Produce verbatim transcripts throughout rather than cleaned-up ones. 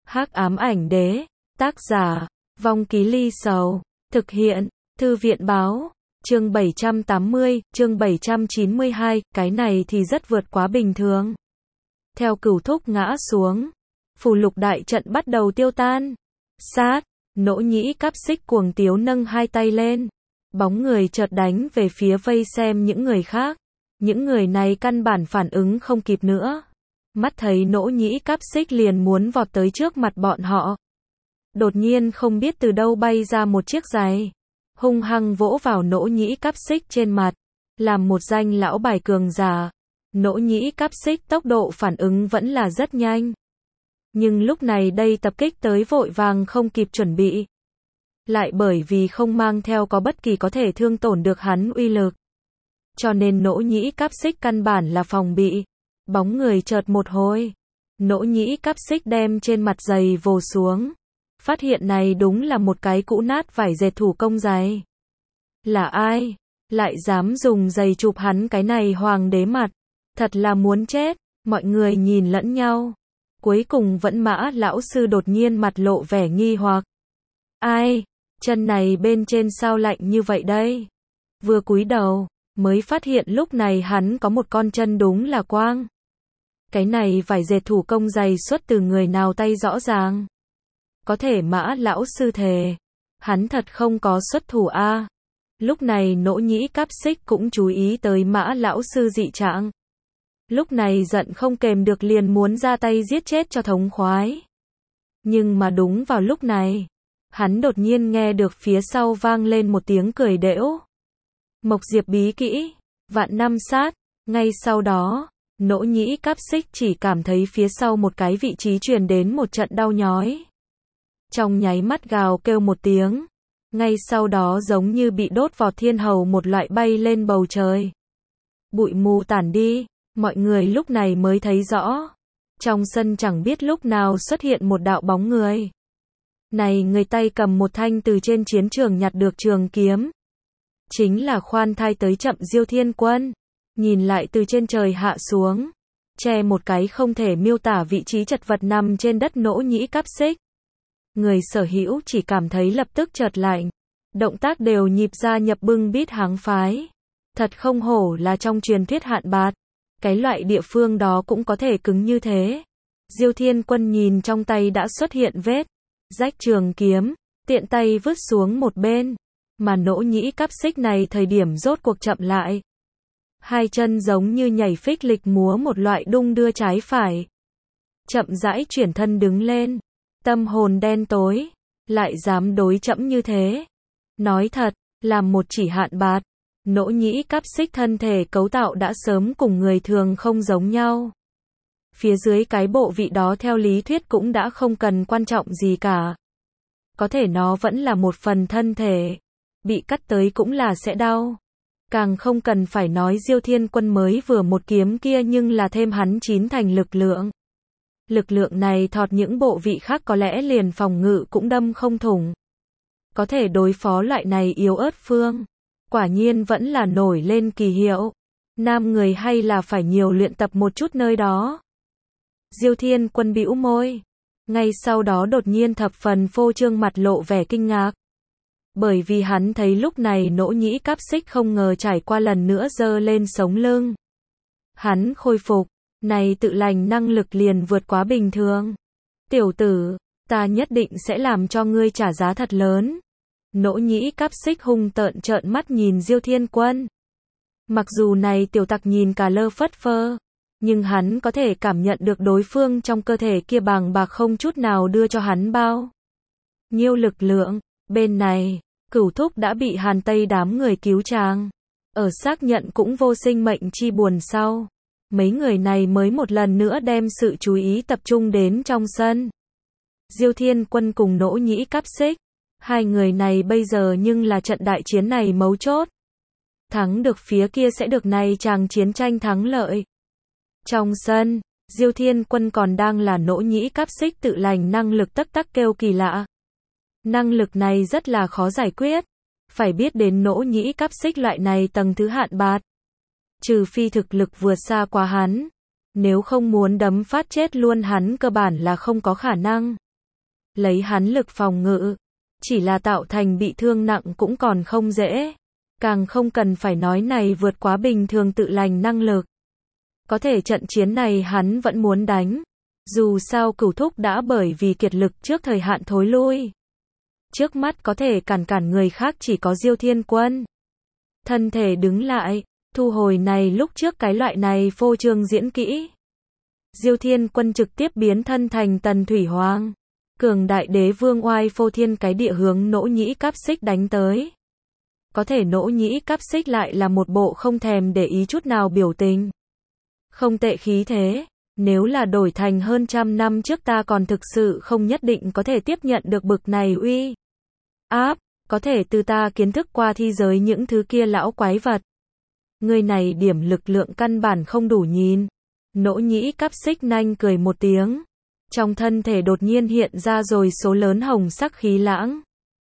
Hắc ám ảnh đế, tác giả, Vong Ký Ly Sầu, thực hiện, Thư viện báo, chương bảy trăm tám mươi, chương bảy trăm chín mươi hai, cái này thì rất vượt quá bình thường. Theo Cửu Thúc ngã xuống, phù lục đại trận bắt đầu tiêu tan. Sát, Nỗ Nhĩ Cáp Xích cuồng tiếu nâng hai tay lên. Bóng người chợt đánh về phía vây xem những người khác. Những người này căn bản phản ứng không kịp nữa. Mắt thấy Nỗ Nhĩ Cáp Xích liền muốn vọt tới trước mặt bọn họ. Đột nhiên không biết từ đâu bay ra một chiếc giày. Hung hăng vỗ vào Nỗ Nhĩ Cáp Xích trên mặt. Làm một danh lão bài cường giả. Nỗ Nhĩ Cáp Xích tốc độ phản ứng vẫn là rất nhanh. Nhưng lúc này đây tập kích tới vội vàng không kịp chuẩn bị. Lại bởi vì không mang theo có bất kỳ có thể thương tổn được hắn uy lực. Cho nên Nỗ Nhĩ Cáp Xích căn bản là phòng bị. Bóng người chợt một hồi. Nỗ Nhĩ Cáp Xích đem trên mặt giày vồ xuống. Phát hiện này đúng là một cái cũ nát vải dệt thủ công giày. Là ai? Lại dám dùng giày chụp hắn cái này hoàng đế mặt. Thật là muốn chết. Mọi người nhìn lẫn nhau. Cuối cùng vẫn Mã lão sư đột nhiên mặt lộ vẻ nghi hoặc. Ai? Chân này bên trên sao lạnh như vậy đây? Vừa cúi đầu, mới phát hiện lúc này hắn có một con chân đúng là quang. Cái này vải dệt thủ công giày xuất từ người nào tay rõ ràng. Có thể Mã lão sư thề. Hắn thật không có xuất thủ a. Lúc này Nỗ Nhĩ Cáp Xích cũng chú ý tới Mã lão sư dị trạng. Lúc này giận không kềm được liền muốn ra tay giết chết cho thống khoái. Nhưng mà đúng vào lúc này, hắn đột nhiên nghe được phía sau vang lên một tiếng cười đễu. Mộc Diệp bí kỹ, vạn năm sát. Ngay sau đó, Nỗ Nhĩ Cáp Xích chỉ cảm thấy phía sau một cái vị trí truyền đến một trận đau nhói. Trong nháy mắt gào kêu một tiếng. Ngay sau đó giống như bị đốt vọt thiên hầu một loại bay lên bầu trời. Bụi mù tản đi. Mọi người lúc này mới thấy rõ. Trong sân chẳng biết lúc nào xuất hiện một đạo bóng người. Này người tay cầm một thanh từ trên chiến trường nhặt được trường kiếm. Chính là khoan thai tới chậm Diêu Thiên Quân. Nhìn lại từ trên trời hạ xuống. Che một cái không thể miêu tả vị trí chật vật nằm trên đất Nỗ Nhĩ Cáp Xích. Người sở hữu chỉ cảm thấy lập tức chợt lạnh. Động tác đều nhịp ra nhập bưng bít háng phái. Thật không hổ là trong truyền thuyết hạn bạt. Cái loại địa phương đó cũng có thể cứng như thế. Diêu Thiên Quân nhìn trong tay đã xuất hiện vết rách trường kiếm, tiện tay vứt xuống một bên. Mà Nỗ Nhĩ Cáp Xích này thời điểm rốt cuộc chậm lại. Hai chân giống như nhảy phích lịch múa một loại đung đưa trái phải. Chậm rãi chuyển thân đứng lên. Tâm hồn đen tối. Lại dám đối chẫm như thế. Nói thật, làm một chỉ hạn bạt. Nỗ Nhĩ Cáp Xích thân thể cấu tạo đã sớm cùng người thường không giống nhau. Phía dưới cái bộ vị đó theo lý thuyết cũng đã không cần quan trọng gì cả. Có thể nó vẫn là một phần thân thể. Bị cắt tới cũng là sẽ đau. Càng không cần phải nói Diêu Thiên Quân mới vừa một kiếm kia nhưng là thêm hắn chín thành lực lượng. Lực lượng này thọt những bộ vị khác có lẽ liền phòng ngự cũng đâm không thủng. Có thể đối phó loại này yếu ớt phương. Quả nhiên vẫn là nổi lên kỳ hiệu. Nam người hay là phải nhiều luyện tập một chút nơi đó. Diêu Thiên Quân bĩu môi. Ngay sau đó đột nhiên thập phần phô trương mặt lộ vẻ kinh ngạc. Bởi vì hắn thấy lúc này Nỗ Nhĩ Cáp Xích không ngờ trải qua lần nữa giơ lên sống lưng. Hắn khôi phục. Này tự lành năng lực liền vượt quá bình thường. Tiểu tử, ta nhất định sẽ làm cho ngươi trả giá thật lớn. Nỗ Nhĩ Cáp Xích hung tợn trợn mắt nhìn Diêu Thiên Quân. Mặc dù này tiểu tặc nhìn cả lơ phất phơ, nhưng hắn có thể cảm nhận được đối phương trong cơ thể kia bàng bạc không chút nào đưa cho hắn bao nhiêu lực lượng. Bên này, Cửu Thúc đã bị Hàn Tây đám người cứu chàng. Ở xác nhận cũng vô sinh mệnh chi buồn sau. Mấy người này mới một lần nữa đem sự chú ý tập trung đến trong sân. Diêu Thiên Quân cùng Nỗ Nhĩ Cáp Xích. Hai người này bây giờ nhưng là trận đại chiến này mấu chốt. Thắng được phía kia sẽ được này chàng chiến tranh thắng lợi. Trong sân, Diêu Thiên Quân còn đang là Nỗ Nhĩ Cáp Xích tự lành năng lực tắc tắc kêu kỳ lạ. Năng lực này rất là khó giải quyết. Phải biết đến Nỗ Nhĩ Cáp Xích loại này tầng thứ hạn bạt. Trừ phi thực lực vượt xa quá hắn. Nếu không muốn đấm phát chết luôn hắn cơ bản là không có khả năng. lấy hắn lực phòng ngự, chỉ là tạo thành bị thương nặng cũng còn không dễ. Càng không cần phải nói này vượt quá bình thường tự lành năng lực. Có thể trận chiến này hắn vẫn muốn đánh. Dù sao Cửu Thúc đã bởi vì kiệt lực trước thời hạn thối lui. Trước mắt có thể cản cản người khác chỉ có Diêu Thiên Quân. Thân thể đứng lại, thu hồi này lúc trước cái loại này phô trương diễn kỹ. Diêu Thiên Quân trực tiếp biến thân thành Tần Thủy Hoàng. Cường đại đế vương oai phô thiên cái địa hướng Nỗ Nhĩ Cáp Xích đánh tới. Có thể Nỗ Nhĩ Cáp Xích lại là một bộ không thèm để ý chút nào biểu tình. Không tệ khí thế, nếu là đổi thành hơn trăm năm trước ta còn thực sự không nhất định có thể tiếp nhận được bực này uy áp, có thể từ ta kiến thức qua thi giới những thứ kia lão quái vật. Người này điểm lực lượng căn bản không đủ nhìn. Nỗ Nhĩ Cáp Xích nanh cười một tiếng. Trong thân thể đột nhiên hiện ra rồi số lớn hồng sắc khí lãng.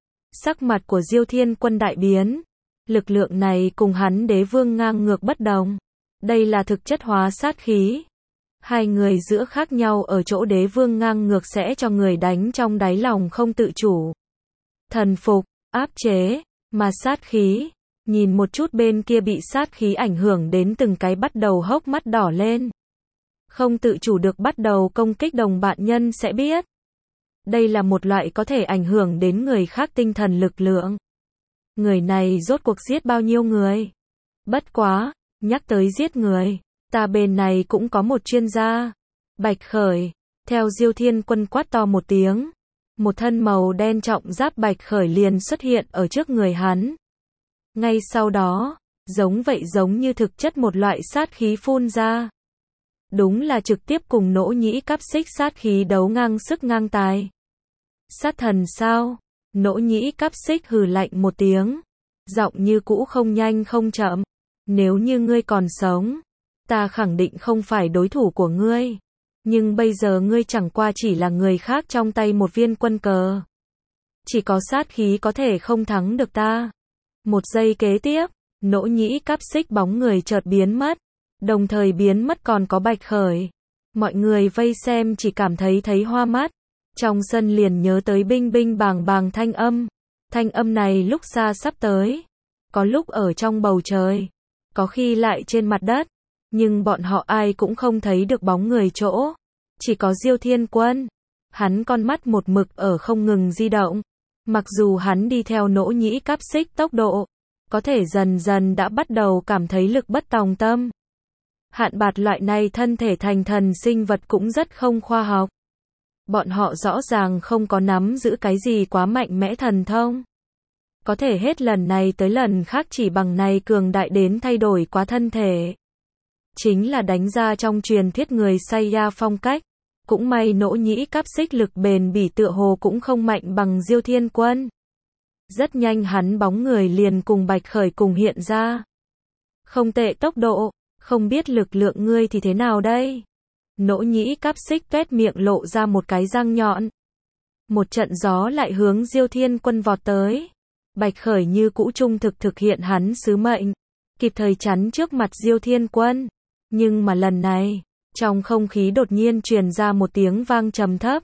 Sắc mặt của Diêu Thiên Quân đại biến. Lực lượng này cùng hắn đế vương ngang ngược bất đồng. Đây là thực chất hóa sát khí. Hai người giữa khác nhau ở chỗ đế vương ngang ngược sẽ cho người đánh trong đáy lòng không tự chủ. Thần phục, áp chế, mà sát khí. Nhìn một chút bên kia bị sát khí ảnh hưởng đến từng cái bắt đầu hốc mắt đỏ lên. Không tự chủ được bắt đầu công kích đồng bạn nhân sẽ biết. Đây là một loại có thể ảnh hưởng đến người khác tinh thần lực lượng. Người này rốt cuộc giết bao nhiêu người? Bất quá, nhắc tới giết người, ta bên này cũng có một chuyên gia. Bạch Khởi, theo Diêu Thiên Quân quát to một tiếng. Một thân màu đen trọng giáp Bạch Khởi liền xuất hiện ở trước người hắn. Ngay sau đó, giống vậy giống như thực chất một loại sát khí phun ra. Đúng là trực tiếp cùng Nỗ Nhĩ Cáp Xích sát khí đấu ngang sức ngang tài. Sát thần sao? Nỗ Nhĩ Cáp Xích hừ lạnh một tiếng. Giọng như cũ không nhanh không chậm. Nếu như ngươi còn sống, ta khẳng định không phải đối thủ của ngươi. Nhưng bây giờ ngươi chẳng qua chỉ là người khác trong tay một viên quân cờ. Chỉ có sát khí có thể không thắng được ta. Một giây kế tiếp, Nỗ Nhĩ Cáp Xích bóng người chợt biến mất. Đồng thời biến mất còn có Bạch Khởi. Mọi người vây xem chỉ cảm thấy thấy hoa mắt. Trong sân liền nhớ tới binh binh bàng bàng thanh âm. Thanh âm này lúc xa sắp tới. Có lúc ở trong bầu trời. Có khi lại trên mặt đất. Nhưng bọn họ ai cũng không thấy được bóng người chỗ. Chỉ có Diêu Thiên Quân. Hắn con mắt một mực ở không ngừng di động. Mặc dù hắn đi theo Nỗ Nhĩ Cáp Xích tốc độ. Có thể dần dần đã bắt đầu cảm thấy lực bất tòng tâm. Hạn bạt loại này thân thể thành thần sinh vật cũng rất không khoa học. Bọn họ rõ ràng không có nắm giữ cái gì quá mạnh mẽ thần thông. Có thể hết lần này tới lần khác chỉ bằng này cường đại đến thay đổi quá thân thể. Chính là đánh ra trong truyền thuyết người Saiya phong cách. Cũng may Nỗ Nhĩ Cáp Xích lực bền bỉ tựa hồ cũng không mạnh bằng Diêu Thiên Quân. Rất nhanh hắn bóng người liền cùng Bạch Khởi cùng hiện ra. Không tệ tốc độ. Không biết lực lượng ngươi thì thế nào đây? Nỗ Nhĩ Cáp Xích tuét miệng lộ ra một cái răng nhọn. Một trận gió lại hướng Diêu Thiên Quân vọt tới. Bạch Khởi như cũ trung thực thực hiện hắn sứ mệnh. Kịp thời chắn trước mặt Diêu Thiên Quân. Nhưng mà lần này, trong không khí đột nhiên truyền ra một tiếng vang trầm thấp.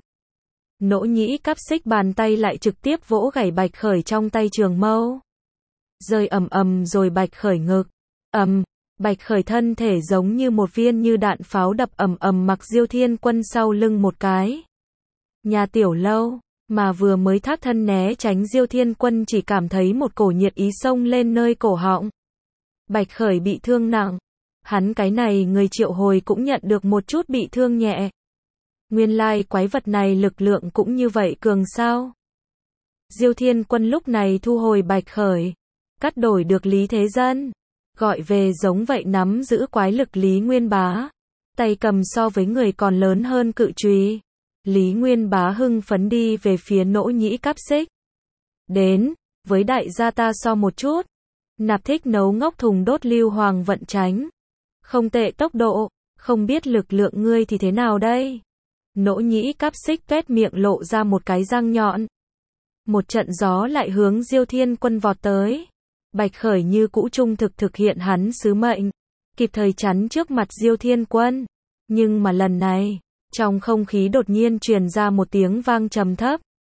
Nỗ Nhĩ Cáp Xích bàn tay lại trực tiếp vỗ gãy Bạch Khởi trong tay trường mâu. Rơi ầm ầm rồi Bạch Khởi ngực. Ầm. Bạch Khởi thân thể giống như một viên như đạn pháo đập ầm ầm mặc Diêu Thiên Quân sau lưng một cái. Nhà tiểu lâu, mà vừa mới thác thân né tránh Diêu Thiên Quân chỉ cảm thấy một cổ nhiệt ý xông lên nơi cổ họng. Bạch Khởi bị thương nặng. Hắn cái này người triệu hồi cũng nhận được một chút bị thương nhẹ. Nguyên lai quái vật này lực lượng cũng như vậy cường sao? Diêu Thiên Quân lúc này thu hồi Bạch Khởi. Cắt đổi được Lý Thế Dân. Gọi về giống vậy nắm giữ quái lực Lý Nguyên Bá. Tay cầm so với người còn lớn hơn cự chùy. Lý Nguyên Bá hưng phấn đi về phía Nỗ Nhĩ Cáp Xích. Đến, với đại gia ta so một chút. Nạp thích nấu ngốc thùng đốt lưu hoàng vận tránh. Không tệ tốc độ, không biết lực lượng ngươi thì thế nào đây? Nỗ Nhĩ Cáp Xích tuét miệng lộ ra một cái răng nhọn. Một trận gió lại hướng Diêu Thiên Quân vọt tới. Bạch Khởi như cũ trung thực thực hiện hắn sứ mệnh. Kịp thời chắn trước mặt Diêu Thiên Quân. Nhưng mà lần này, trong không khí đột nhiên truyền ra một tiếng vang trầm thấp.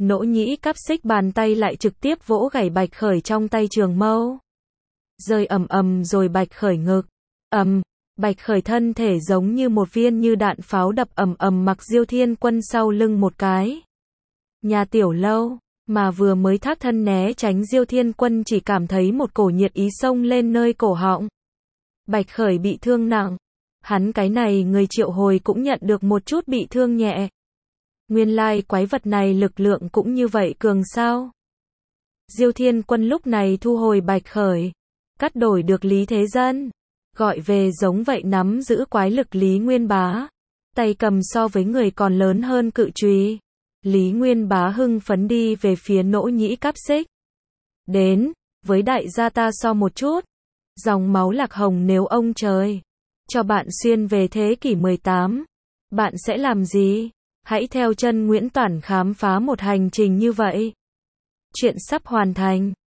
Nỗ nhĩ cáp xích bàn tay lại trực tiếp vỗ gãy Bạch Khởi trong tay trường mâu. Rơi ầm ầm rồi Bạch Khởi ngực. Ầm, Bạch Khởi thân thể giống như một viên như đạn pháo đập ầm ầm mặc Diêu Thiên Quân sau lưng một cái. Nhà Tiểu Lâu, mà vừa mới thác thân né tránh Diêu Thiên Quân chỉ cảm thấy một cổ nhiệt ý xông lên nơi cổ họng. Bạch Khởi bị thương nặng. Hắn cái này người triệu hồi cũng nhận được một chút bị thương nhẹ. Nguyên lai quái vật này lực lượng cũng như vậy cường sao? Diêu Thiên Quân lúc này thu hồi Bạch Khởi. Cắt đổi được Lý Thế Dân. Gọi về giống vậy nắm giữ quái lực Lý Nguyên Bá. Tay cầm so với người còn lớn hơn cự chùy. Lý Nguyên Bá hưng phấn đi về phía Nỗ nhĩ cáp xích. Đến, với đại gia ta so một chút. Dòng máu lạc hồng nếu ông trời cho bạn xuyên về thế kỷ mười tám, bạn sẽ làm gì? Hãy theo chân Nguyễn Toản khám phá một hành trình như vậy. Chuyện sắp hoàn thành.